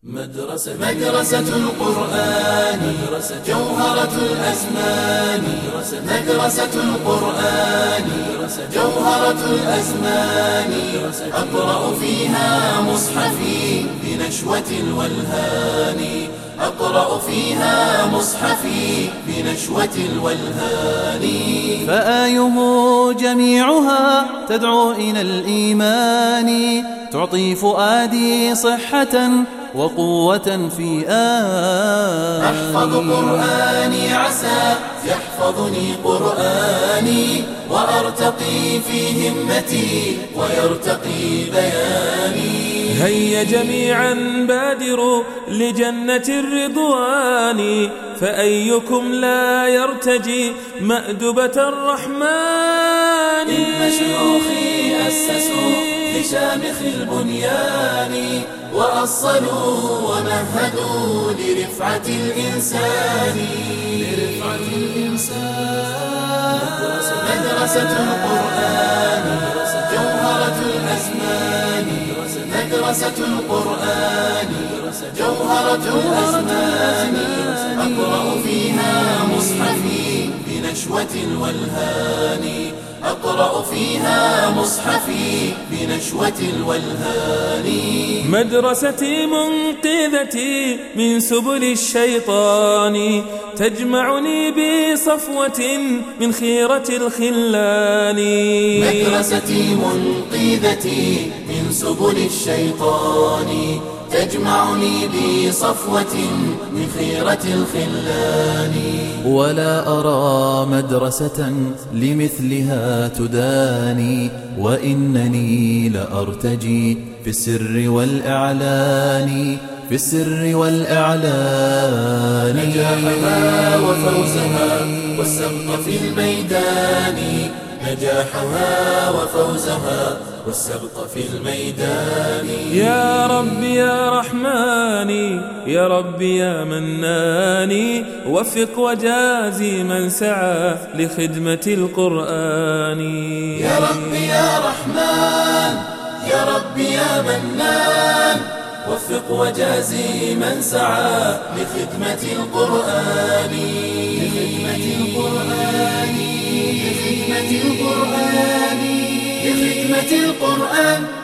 مدرسة القرآن جوهرة الأزمان. مدرسة القرآن جوهرة الأزمان. أقرأ فيها مصحفي بنشوة الولهان. أقرأ فيها مصحفي بنشوة الولهان. فآيه جميعها تدعو إلى الإيمان، تعطي فؤادي صحة وقوة في أحفظ قرآني عسى يحفظني قرآني، وأرتقي في همتي ويرتقي بياني. هيا جميعا بادروا لجنة الرضوان، فأيكم لا يرتجي مأدبة الرحمن. إن شيوخي أسسوا لشامخ البنيان، وأصلوا ومهدوا لرفعة الإنسان. مدرسة القرآن جوهرة الأزمان. مدرسة القرآن جوهرة الأزمان. أقرأ فيها مصحفي بنشوة الولهان. أقرأ فيها مصحفي بنشوة الولهان. مدرستي منقذتي من سبل الشيطان، تجمعني بصفوة من خيرة الخلان. مدرستي منقذتي من سبل الشيطان، تجمعني بصفوة من خيرة الخلان. ولا أرى مدرسة لمثلها تداني، وإنني لأرتجي في السر والإعلان. في السر والإعلان. نجاحها وفوزها والسبق في الميدان. نجاحها وفوزها والسبق في الميدان. يا ربي يا رحماني، يا ربي يا مناني، وفق وجازي من سعى لخدمة القرآن. يا ربي يا رحمن، يا ربي يا منان، وفق وجازي من سعى لخدمة القرآن. لخدمة القرآن. لخدمة القرآن. لخدمة القرآن.